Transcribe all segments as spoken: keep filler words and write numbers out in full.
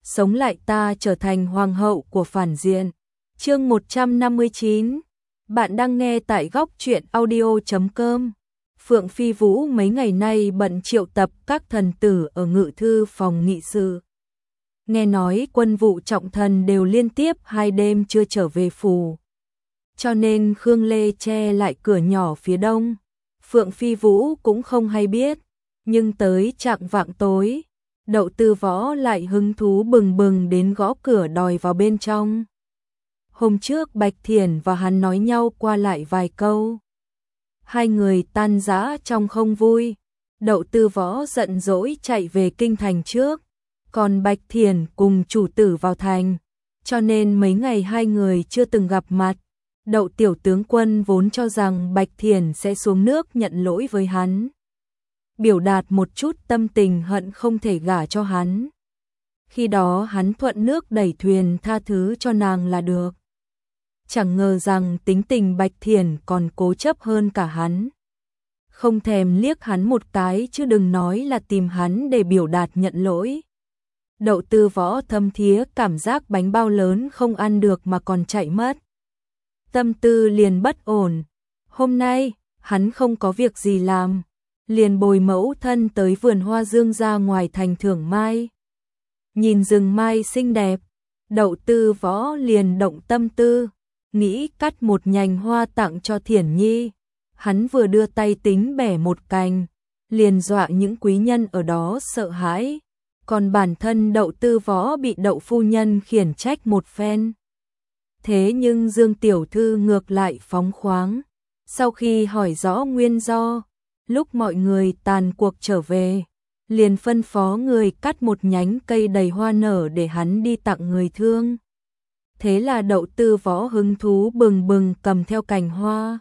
sống lại ta trở thành hoàng hậu của phản diện. Chương một trăm năm mươi chín. Bạn đang nghe tại góc truyện audio chấm com. Phượng Phi Vũ mấy ngày nay bận triệu tập các thần tử ở ngự thư phòng nghị sự. Nghe nói quân vụ trọng thần đều liên tiếp hai đêm chưa trở về phủ. Cho nên Khương Lê che lại cửa nhỏ phía đông. Phượng Phi Vũ cũng không hay biết. Nhưng tới chạng vạng tối, Đậu Tư Võ lại hứng thú bừng bừng đến gõ cửa đòi vào bên trong. Hôm trước Bạch Thiển và hắn nói nhau qua lại vài câu. Hai người tan rã trong không vui. Đậu Tư Võ giận dỗi chạy về kinh thành trước. Còn Bạch Thiển cùng chủ tử vào thành. Cho nên mấy ngày hai người chưa từng gặp mặt. Đậu tiểu tướng quân vốn cho rằng Bạch Thiển sẽ xuống nước nhận lỗi với hắn. Biểu đạt một chút tâm tình hận không thể gả cho hắn. Khi đó hắn thuận nước đẩy thuyền tha thứ cho nàng là được. Chẳng ngờ rằng tính tình Bạch Thiển còn cố chấp hơn cả hắn. Không thèm liếc hắn một cái chứ đừng nói là tìm hắn để biểu đạt nhận lỗi. Đậu Tư Võ thâm thía cảm giác bánh bao lớn không ăn được mà còn chạy mất. Tâm tư liền bất ổn. Hôm nay, hắn không có việc gì làm. Liền bồi mẫu thân tới vườn hoa dương ra ngoài thành thưởng mai. Nhìn rừng mai xinh đẹp, Đậu Tư Võ liền động tâm tư, nghĩ cắt một nhành hoa tặng cho Thiển Nhi. Hắn vừa đưa tay tính bẻ một cành, liền dọa những quý nhân ở đó sợ hãi. Còn bản thân Đậu Tư Võ bị Đậu phu nhân khiển trách một phen. Thế nhưng Dương tiểu thư ngược lại phóng khoáng. Sau khi hỏi rõ nguyên do, lúc mọi người tàn cuộc trở về, liền phân phó người cắt một nhánh cây đầy hoa nở để hắn đi tặng người thương. Thế là Đậu Tư Võ hứng thú bừng bừng cầm theo cành hoa.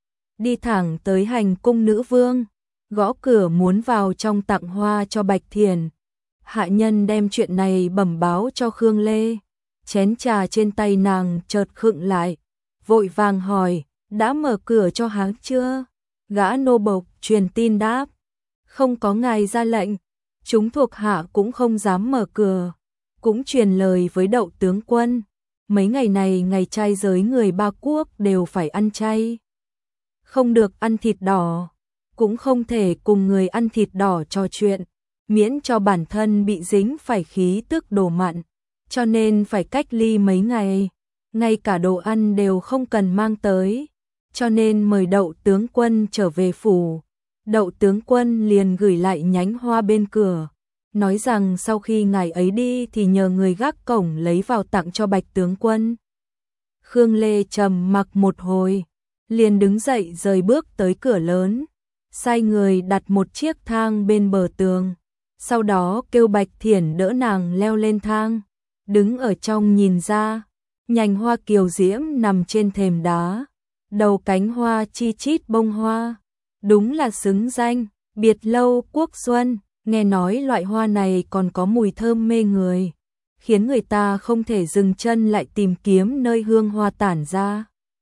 Đi thẳng tới hành cung nữ vương, gõ cửa muốn vào trong tặng hoa cho Bạch Thiển. Hạ nhân đem chuyện này bẩm báo cho Khương Lê. Chén trà trên tay nàng chợt khựng lại, vội vàng hỏi, đã mở cửa cho hắn chưa? Gã nô bộc truyền tin đáp, không có ngài ra lệnh, chúng thuộc hạ cũng không dám mở cửa. Cũng truyền lời với Đậu tướng quân, mấy ngày này ngày trai giới người Ba Quốc đều phải ăn chay. Không được ăn thịt đỏ, cũng không thể cùng người ăn thịt đỏ trò chuyện, miễn cho bản thân bị dính phải khí tức đồ mặn, cho nên phải cách ly mấy ngày, ngay cả đồ ăn đều không cần mang tới. Cho nên mời Đậu tướng quân trở về phủ. Đậu tướng quân liền gửi lại nhánh hoa bên cửa, nói rằng sau khi ngài ấy đi thì nhờ người gác cổng lấy vào tặng cho Bạch tướng quân. Khương Lê trầm mặc một hồi, liền đứng dậy rời bước tới cửa lớn, sai người đặt một chiếc thang bên bờ tường, sau đó kêu Bạch Thiển đỡ nàng leo lên thang, đứng ở trong nhìn ra, nhành hoa kiều diễm nằm trên thềm đá. Đầu cánh hoa chi chít bông hoa, đúng là xứng danh, biệt lâu quốc xuân. Nghe nói loại hoa này còn có mùi thơm mê người, khiến người ta không thể dừng chân lại tìm kiếm nơi hương hoa tản ra.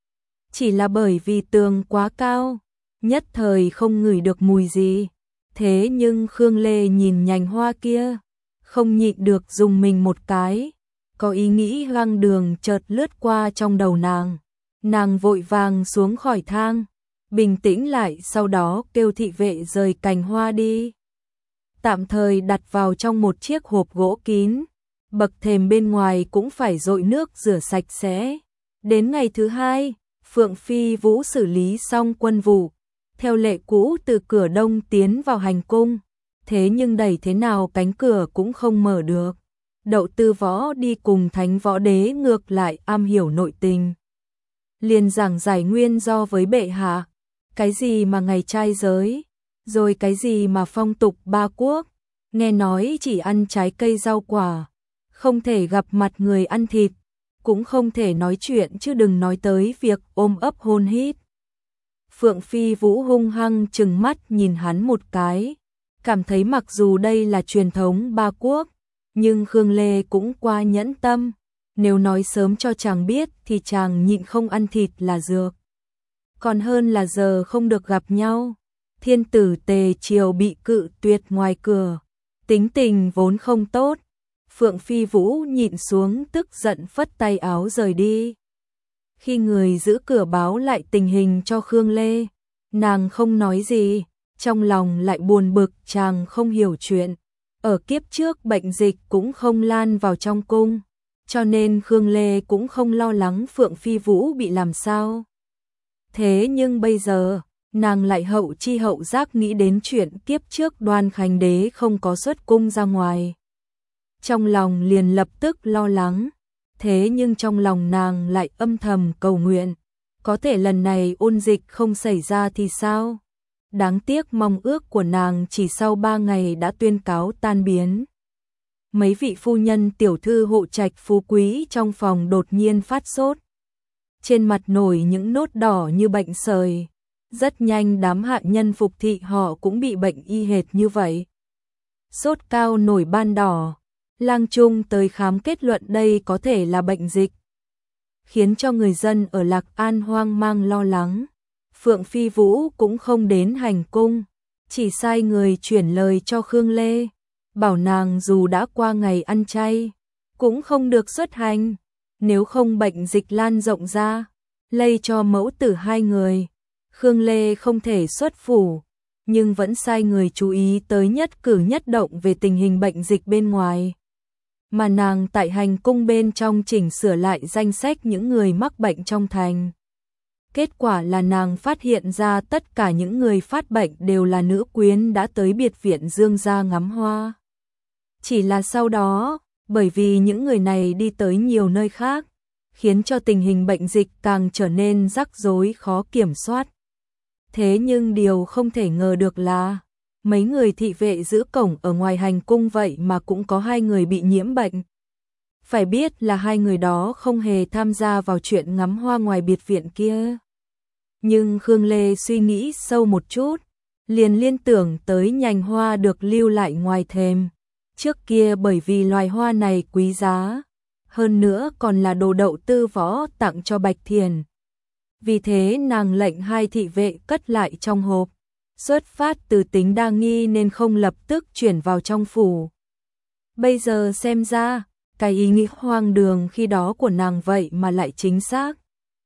Chỉ là bởi vì tường quá cao, nhất thời không ngửi được mùi gì. Thế nhưng Khương Lê nhìn nhành hoa kia, không nhịn được dùng mình một cái, có ý nghĩ hoang đường chợt lướt qua trong đầu nàng. Nàng vội vàng xuống khỏi thang, bình tĩnh lại, sau đó kêu thị vệ rời cành hoa đi. Tạm thời đặt vào trong một chiếc hộp gỗ kín, bậc thềm bên ngoài cũng phải dội nước rửa sạch sẽ. Đến ngày thứ hai, Phượng Phi Vũ xử lý xong quân vụ, theo lệ cũ từ cửa đông tiến vào hành cung. Thế nhưng đẩy thế nào cánh cửa cũng không mở được. Đậu Tư Võ đi cùng Thánh Võ Đế ngược lại am hiểu nội tình, liền giảng giải nguyên do với bệ hạ, cái gì mà ngày trai giới, rồi cái gì mà phong tục Ba Quốc, nghe nói chỉ ăn trái cây rau quả, không thể gặp mặt người ăn thịt, cũng không thể nói chuyện chứ đừng nói tới việc ôm ấp hôn hít. Phượng Phi Vũ hung hăng trừng mắt nhìn hắn một cái, cảm thấy mặc dù đây là truyền thống Ba Quốc, nhưng Khương Lê cũng quá nhẫn tâm. Nếu nói sớm cho chàng biết thì chàng nhịn không ăn thịt là dược. Còn hơn là giờ không được gặp nhau. Thiên tử Tề Triều bị cự tuyệt ngoài cửa, tính tình vốn không tốt. Phượng Phi Vũ nhịn xuống tức giận phất tay áo rời đi. Khi người giữ cửa báo lại tình hình cho Khương Lê, nàng không nói gì, trong lòng lại buồn bực chàng không hiểu chuyện. Ở kiếp trước bệnh dịch cũng không lan vào trong cung, cho nên Khương Lê cũng không lo lắng Phượng Phi Vũ bị làm sao. Thế nhưng bây giờ, nàng lại hậu chi hậu giác nghĩ đến chuyện kiếp trước Đoan Khánh Đế không có xuất cung ra ngoài. Trong lòng liền lập tức lo lắng, thế nhưng trong lòng nàng lại âm thầm cầu nguyện, có thể lần này ôn dịch không xảy ra thì sao? Đáng tiếc mong ước của nàng chỉ sau ba ngày đã tuyên cáo tan biến. Mấy vị phu nhân tiểu thư hộ trạch phú quý trong phòng đột nhiên phát sốt. Trên mặt nổi những nốt đỏ như bệnh sởi. Rất nhanh đám hạ nhân phục thị họ cũng bị bệnh y hệt như vậy. Sốt cao nổi ban đỏ. Lang Trung tới khám kết luận đây có thể là bệnh dịch, khiến cho người dân ở Lạc An hoang mang lo lắng. Phượng Phi Vũ cũng không đến hành cung, chỉ sai người chuyển lời cho Khương Lê, bảo nàng dù đã qua ngày ăn chay, cũng không được xuất hành, nếu không bệnh dịch lan rộng ra, lây cho mẫu tử hai người. Khương Lê không thể xuất phủ, nhưng vẫn sai người chú ý tới nhất cử nhất động về tình hình bệnh dịch bên ngoài. Mà nàng tại hành cung bên trong chỉnh sửa lại danh sách những người mắc bệnh trong thành. Kết quả là nàng phát hiện ra tất cả những người phát bệnh đều là nữ quyến đã tới biệt viện Dương gia ngắm hoa. Chỉ là sau đó, bởi vì những người này đi tới nhiều nơi khác, khiến cho tình hình bệnh dịch càng trở nên rắc rối khó kiểm soát. Thế nhưng điều không thể ngờ được là, mấy người thị vệ giữ cổng ở ngoài hành cung vậy mà cũng có hai người bị nhiễm bệnh. Phải biết là hai người đó không hề tham gia vào chuyện ngắm hoa ngoài biệt viện kia. Nhưng Khương Lê suy nghĩ sâu một chút, liền liên tưởng tới nhành hoa được lưu lại ngoài thềm. Trước kia bởi vì loài hoa này quý giá, hơn nữa còn là đồ đậu tư võ tặng cho Bạch Thiền. Vì thế nàng lệnh hai thị vệ cất lại trong hộp. Xuất phát từ tính đa nghi nên không lập tức chuyển vào trong phủ. Bây giờ xem ra, cái ý nghĩ hoang đường khi đó của nàng vậy mà lại chính xác.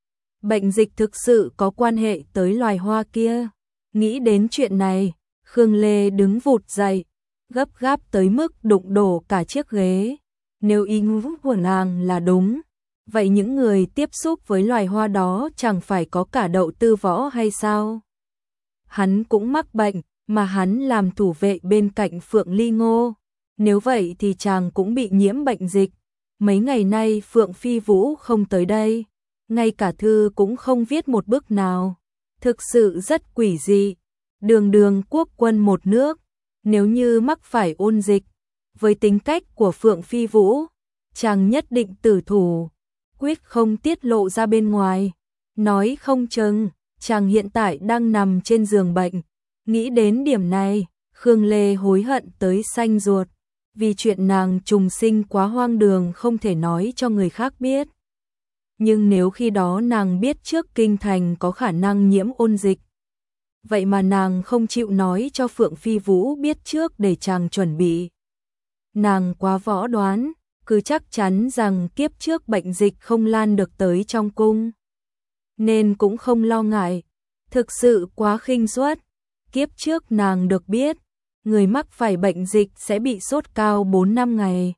Bệnh dịch thực sự có quan hệ tới loài hoa kia. Nghĩ đến chuyện này, Khương Lê đứng vụt dậy, gấp gáp tới mức đụng đổ cả chiếc ghế. Nếu ý nghĩ của nàng là đúng, vậy những người tiếp xúc với loài hoa đó chẳng phải có cả đậu tư võ hay sao? Hắn cũng mắc bệnh, mà hắn làm thủ vệ bên cạnh Phượng Ly Ngô. Nếu vậy thì chàng cũng bị nhiễm bệnh dịch. Mấy ngày nay Phượng Phi Vũ không tới đây, ngay cả thư cũng không viết một bức nào. Thực sự rất quỷ dị. Đường đường quốc quân một nước, nếu như mắc phải ôn dịch, với tính cách của Phượng Phi Vũ, chàng nhất định tử thủ, quyết không tiết lộ ra bên ngoài. Nói không chừng chàng hiện tại đang nằm trên giường bệnh. Nghĩ đến điểm này, Khương Lê hối hận tới xanh ruột, vì chuyện nàng trùng sinh quá hoang đường không thể nói cho người khác biết. Nhưng nếu khi đó nàng biết trước kinh thành có khả năng nhiễm ôn dịch, vậy mà nàng không chịu nói cho Phượng Phi Vũ biết trước để chàng chuẩn bị. Nàng quá võ đoán, cứ chắc chắn rằng kiếp trước bệnh dịch không lan được tới trong cung, nên cũng không lo ngại. Thực sự quá khinh suất. Kiếp trước nàng được biết, người mắc phải bệnh dịch sẽ bị sốt cao bốn năm ngày,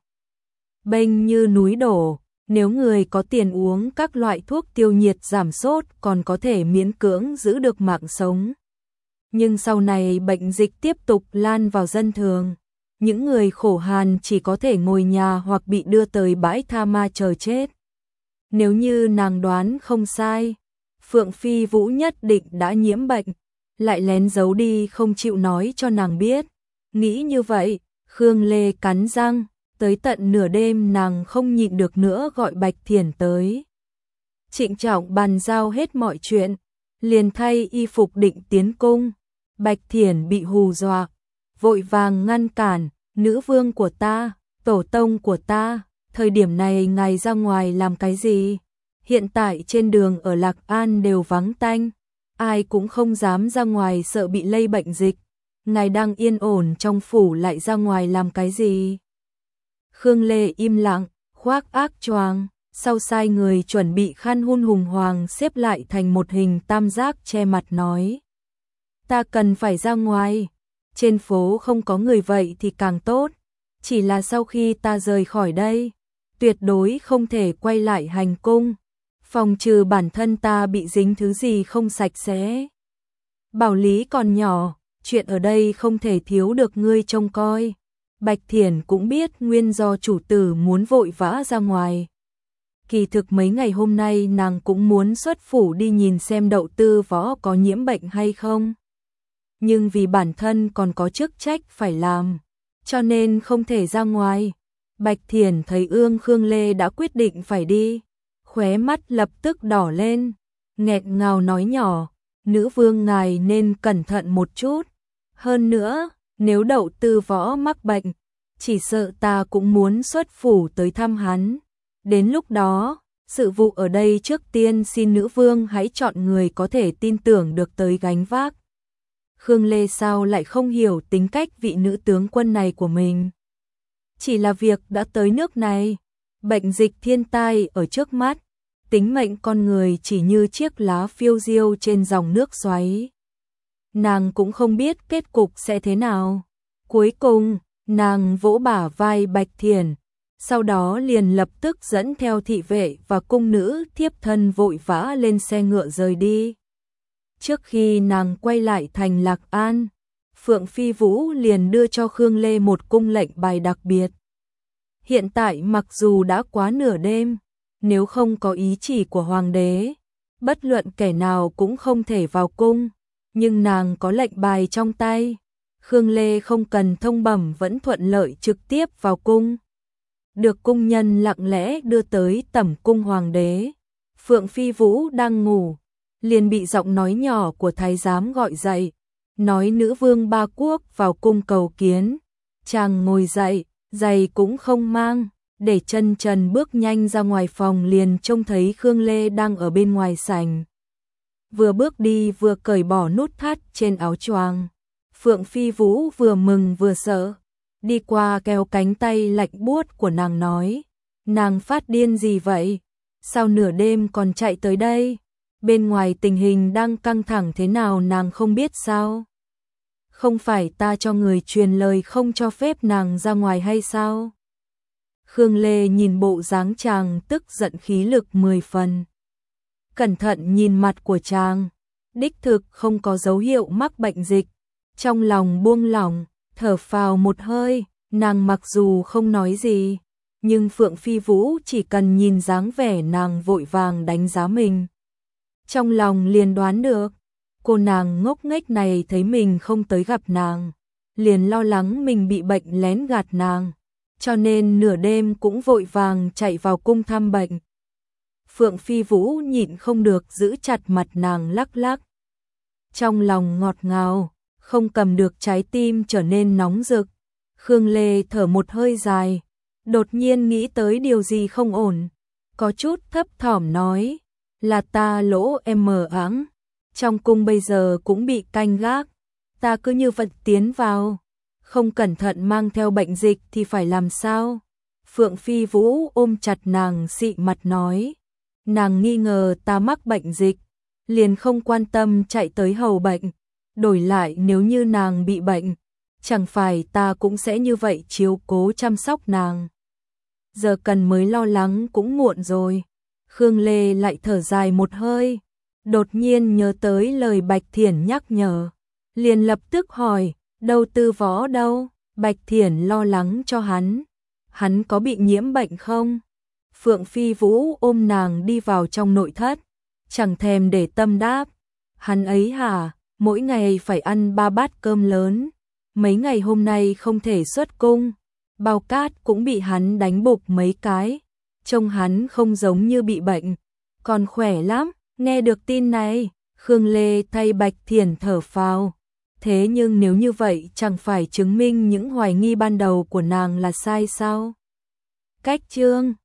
bênh như núi đổ. Nếu người có tiền uống các loại thuốc tiêu nhiệt giảm sốt còn có thể miễn cưỡng giữ được mạng sống. Nhưng sau này bệnh dịch tiếp tục lan vào dân thường, những người khổ hàn chỉ có thể ngồi nhà hoặc bị đưa tới bãi tha ma chờ chết. Nếu như nàng đoán không sai, Phượng Phi Vũ nhất định đã nhiễm bệnh, lại lén giấu đi không chịu nói cho nàng biết. Nghĩ như vậy, Khương Lê cắn răng, tới tận nửa đêm nàng không nhịn được nữa gọi Bạch Thiển tới. Trịnh trọng bàn giao hết mọi chuyện, liền thay y phục định tiến cung. Bạch Thiển bị hù dọa, vội vàng ngăn cản, nữ vương của ta, tổ tông của ta, thời điểm này ngài ra ngoài làm cái gì? Hiện tại trên đường ở Lạc An đều vắng tanh, ai cũng không dám ra ngoài sợ bị lây bệnh dịch. Ngài đang yên ổn trong phủ lại ra ngoài làm cái gì? Khương Lê im lặng, khoác ác choàng, sau sai người chuẩn bị khăn hun hùng hoàng xếp lại thành một hình tam giác che mặt nói. Ta cần phải ra ngoài, trên phố không có người vậy thì càng tốt, chỉ là sau khi ta rời khỏi đây, tuyệt đối không thể quay lại hành cung, phòng trừ bản thân ta bị dính thứ gì không sạch sẽ. Bảo Lý còn nhỏ, chuyện ở đây không thể thiếu được ngươi trông coi. Bạch Thiển cũng biết nguyên do chủ tử muốn vội vã ra ngoài. Kỳ thực mấy ngày hôm nay nàng cũng muốn xuất phủ đi nhìn xem Đậu Tư Võ có nhiễm bệnh hay không. Nhưng vì bản thân còn có chức trách phải làm, cho nên không thể ra ngoài. Bạch Thiển thấy Ương Khương Lê đã quyết định phải đi, khóe mắt lập tức đỏ lên, nghẹn ngào nói nhỏ, nữ vương ngài nên cẩn thận một chút. Hơn nữa, nếu Đậu Tư Võ mắc bệnh, chỉ sợ ta cũng muốn xuất phủ tới thăm hắn. Đến lúc đó, sự vụ ở đây trước tiên xin nữ vương hãy chọn người có thể tin tưởng được tới gánh vác. Khương Lê sao lại không hiểu tính cách vị nữ tướng quân này của mình. Chỉ là việc đã tới nước này, bệnh dịch thiên tai ở trước mắt, tính mệnh con người chỉ như chiếc lá phiêu diêu trên dòng nước xoáy. Nàng cũng không biết kết cục sẽ thế nào. Cuối cùng, nàng vỗ bả vai Bạch Thiển, sau đó liền lập tức dẫn theo thị vệ và cung nữ thiếp thân vội vã lên xe ngựa rời đi. Trước khi nàng quay lại thành Lạc An, Phượng Phi Vũ liền đưa cho Khương Lê một cung lệnh bài đặc biệt. Hiện tại mặc dù đã quá nửa đêm, nếu không có ý chỉ của hoàng đế, bất luận kẻ nào cũng không thể vào cung, nhưng nàng có lệnh bài trong tay, Khương Lê không cần thông bẩm vẫn thuận lợi trực tiếp vào cung. Được cung nhân lặng lẽ đưa tới tẩm cung hoàng đế. Phượng Phi Vũ đang ngủ, liền bị giọng nói nhỏ của thái giám gọi dậy, nói nữ vương ba quốc vào cung cầu kiến. Chàng ngồi dậy, giày cũng không mang, để chân trần bước nhanh ra ngoài phòng, liền trông thấy Khương Lê đang ở bên ngoài sảnh. Vừa bước đi vừa cởi bỏ nút thắt trên áo choàng. Phượng Phi Vũ vừa mừng vừa sợ, đi qua kéo cánh tay lạnh buốt của nàng nói, nàng phát điên gì vậy? Sao nửa đêm còn chạy tới đây? Bên ngoài tình hình đang căng thẳng thế nào nàng không biết sao? Không phải ta cho người truyền lời không cho phép nàng ra ngoài hay sao? Khương Lê nhìn bộ dáng chàng tức giận khí lực mười phần. Cẩn thận nhìn mặt của chàng, đích thực không có dấu hiệu mắc bệnh dịch. Trong lòng buông lỏng, thở phào một hơi, nàng mặc dù không nói gì, nhưng Phượng Phi Vũ chỉ cần nhìn dáng vẻ nàng vội vàng đánh giá mình, trong lòng liền đoán được, cô nàng ngốc nghếch này thấy mình không tới gặp nàng, liền lo lắng mình bị bệnh lén gạt nàng, cho nên nửa đêm cũng vội vàng chạy vào cung thăm bệnh. Phượng Phi Vũ nhịn không được giữ chặt mặt nàng lắc lắc. Trong lòng ngọt ngào, không cầm được trái tim trở nên nóng rực. Khương Lê thở một hơi dài, đột nhiên nghĩ tới điều gì không ổn, có chút thấp thỏm nói, là ta lỗ em mờ áng, trong cung bây giờ cũng bị canh gác, ta cứ như vật tiến vào, không cẩn thận mang theo bệnh dịch thì phải làm sao? Phượng Phi Vũ ôm chặt nàng xị mặt nói, nàng nghi ngờ ta mắc bệnh dịch, liền không quan tâm chạy tới hầu bệnh, đổi lại nếu như nàng bị bệnh, chẳng phải ta cũng sẽ như vậy chiếu cố chăm sóc nàng. Giờ cần mới lo lắng cũng muộn rồi. Khương Lê lại thở dài một hơi, đột nhiên nhớ tới lời Bạch Thiển nhắc nhở, liền lập tức hỏi, Đâu Tư Võ đâu? Bạch Thiển lo lắng cho hắn, hắn có bị nhiễm bệnh không? Phượng Phi Vũ ôm nàng đi vào trong nội thất, chẳng thèm để tâm đáp, hắn ấy hả, mỗi ngày phải ăn ba bát cơm lớn, mấy ngày hôm nay không thể xuất cung, Bao Cát cũng bị hắn đánh bục mấy cái, trông hắn không giống như bị bệnh, còn khỏe lắm. Nghe được tin này, Khương Lê thay Bạch Thiển thở phào, thế nhưng nếu như vậy chẳng phải chứng minh những hoài nghi ban đầu của nàng là sai sao? Cách chương